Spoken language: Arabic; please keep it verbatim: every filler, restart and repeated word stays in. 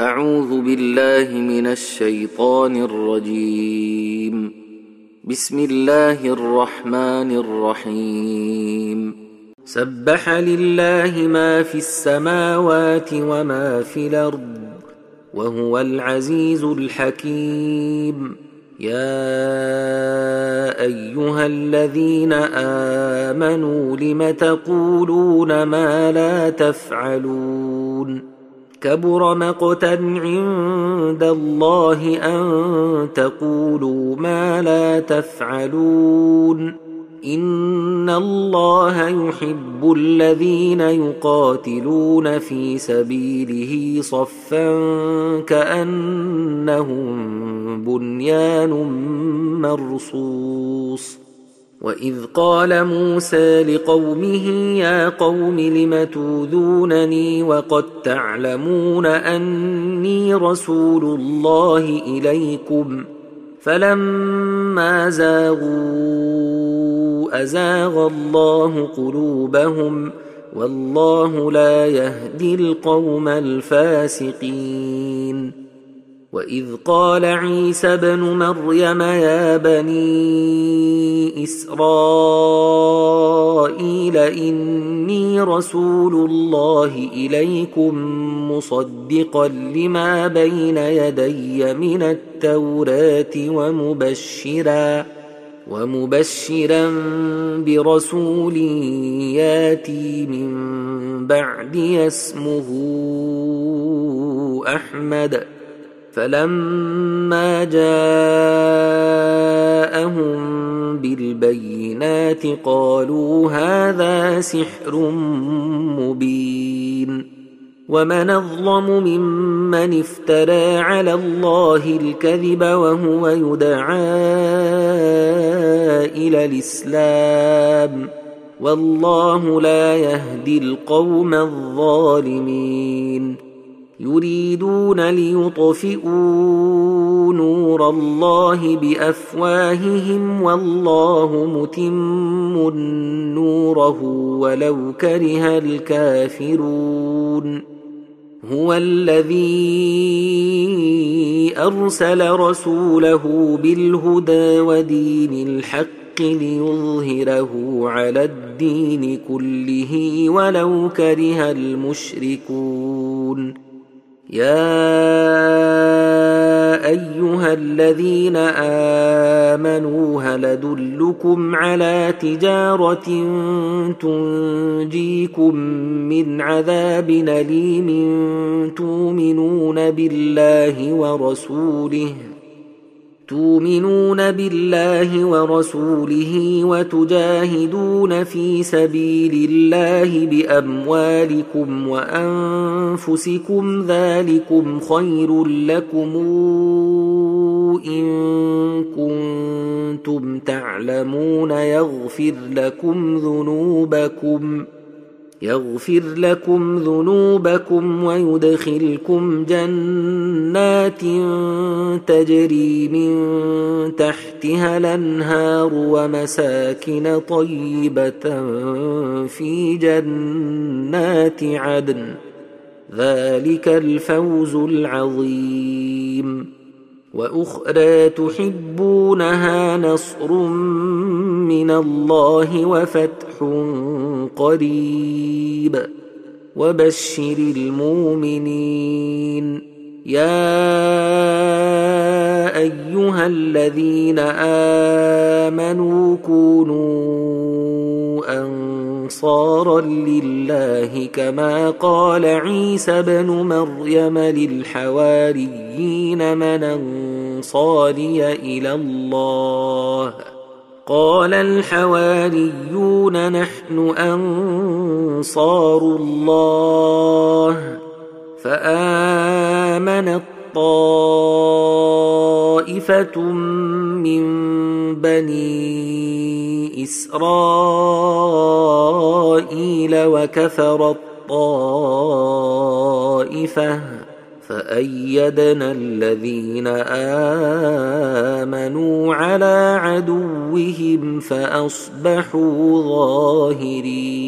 أعوذ بالله من الشيطان الرجيم. بسم الله الرحمن الرحيم. سبح لله ما في السماوات وما في الأرض وهو العزيز الحكيم. يا أيها الذين آمنوا لم تقولون ما لا تفعلون؟ كبر مقتا عند الله أن تقولوا ما لا تفعلون. إن الله يحب الذين يقاتلون في سبيله صفا كأنهم بنيان مرصوص. وإذ قال موسى لقومه يا قوم لم توذونني وقد تعلمون أني رسول الله إليكم فلما زاغوا أزاغ الله قلوبهم والله لا يهدي القوم الفاسقين. وإذ قال عيسى ابن مريم يا بني إسرائيل إني رسول الله إليكم مصدقا لما بين يدي من التوراة ومبشرا ومبشرا برسول ياتي من بعدي اسمه أحمد. فلما جاءهم بالبينات قالوا هذا سحر مبين. ومن أظلم ممن افترى على الله الكذب وهو يدعى إلى الإسلام والله لا يهدي القوم الظالمين. يريدون ليطفئوا نور الله بأفواههم والله متم نوره ولو كره الكافرون. هو الذي أرسل رسوله بالهدى ودين الحق ليظهره على الدين كله ولو كره المشركون. يا أيها الذين آمنوا هل أدلكم على تجارة تنجيكم من عذاب أليم تؤمنون بالله ورسوله تؤمنون بالله ورسوله وتجاهدون في سبيل الله بأموالكم وأنفسكم ذلكم خير لكم إن كنتم تعلمون يغفر لكم ذنوبكم يغفر لكم ذنوبكم ويدخلكم جنات تجري من تحتها الأنهار ومساكن طيبة في جنات عدن ذلك الفوز العظيم. وأخرى تحبونها نصر من الله وفتح قريب وبشر المؤمنين. يا أيها الذين آمنوا كونوا أنصارا لله كما قال عيسى ابن مريم للحواريين من أنصاري إلى الله؟ قال الحواريون نحن أنصار الله. فآمنت طائفة من بني إسرائيل وكفرت طائفة فأيدنا الذين آمنوا على عدوهم فأصبحوا ظاهرين.